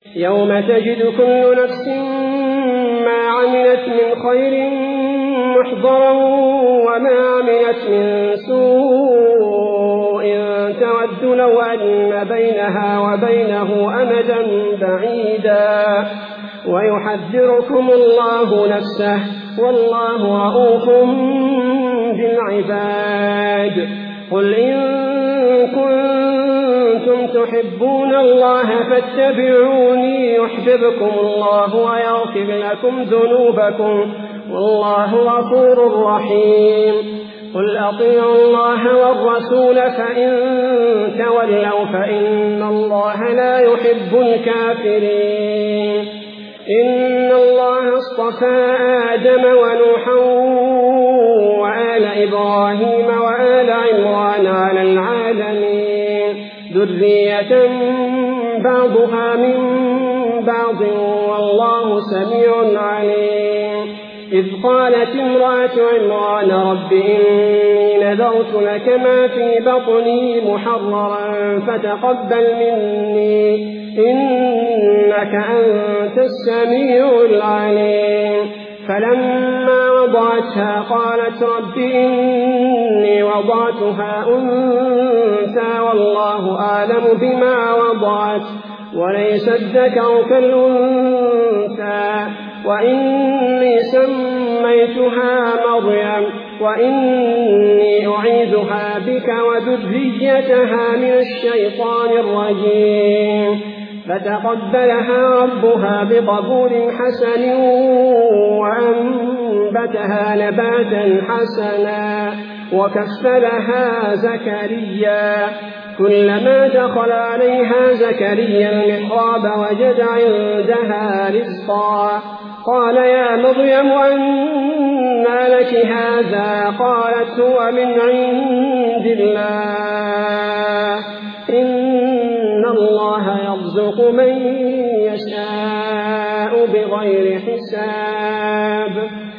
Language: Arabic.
يوم تجد كل نفس ما عملت من خير محضرا وما عملت من سوء تود لو أن بينها وبينه أمدا بعيدا ويحذركم الله نفسه والله رءوف بالعباد. قل إن كنتم تحبون الله فاتبعوني يحببكم الله ويغفر لكم ذنوبكم والله غفور رحيم. قل أطيعوا الله والرسول فإن تولوا فإن الله لا يحب الكافرين. إن الله اصطفى آدم ونوحا وآل إبراهيم وآل عمران على العالمين ذرية بعضها من بعض والله سميع عليم. إذ قالت امرأة عمران رب إني نذرت لك ما في بطني محررا فتقبل مني إنك أنت السميع العليم. فلما وضعتها قالت رب إني وضعتها أنثى والله أعلم بما وضعت وليس الذكر كالأنثى وإني سميتها مريم وإني أعيذها بك وذريتها من الشيطان الرجيم. فتقبلها ربها بقبول حسن وأنبتها نباتا حسنا وكفلها زكريا. كلما دخل عليها زكريا المحراب وجد عندها رزقا قال يا مريم أنى لك هذا قالت هو من عند الله إن الله يرزق من يشاء بغير حساب.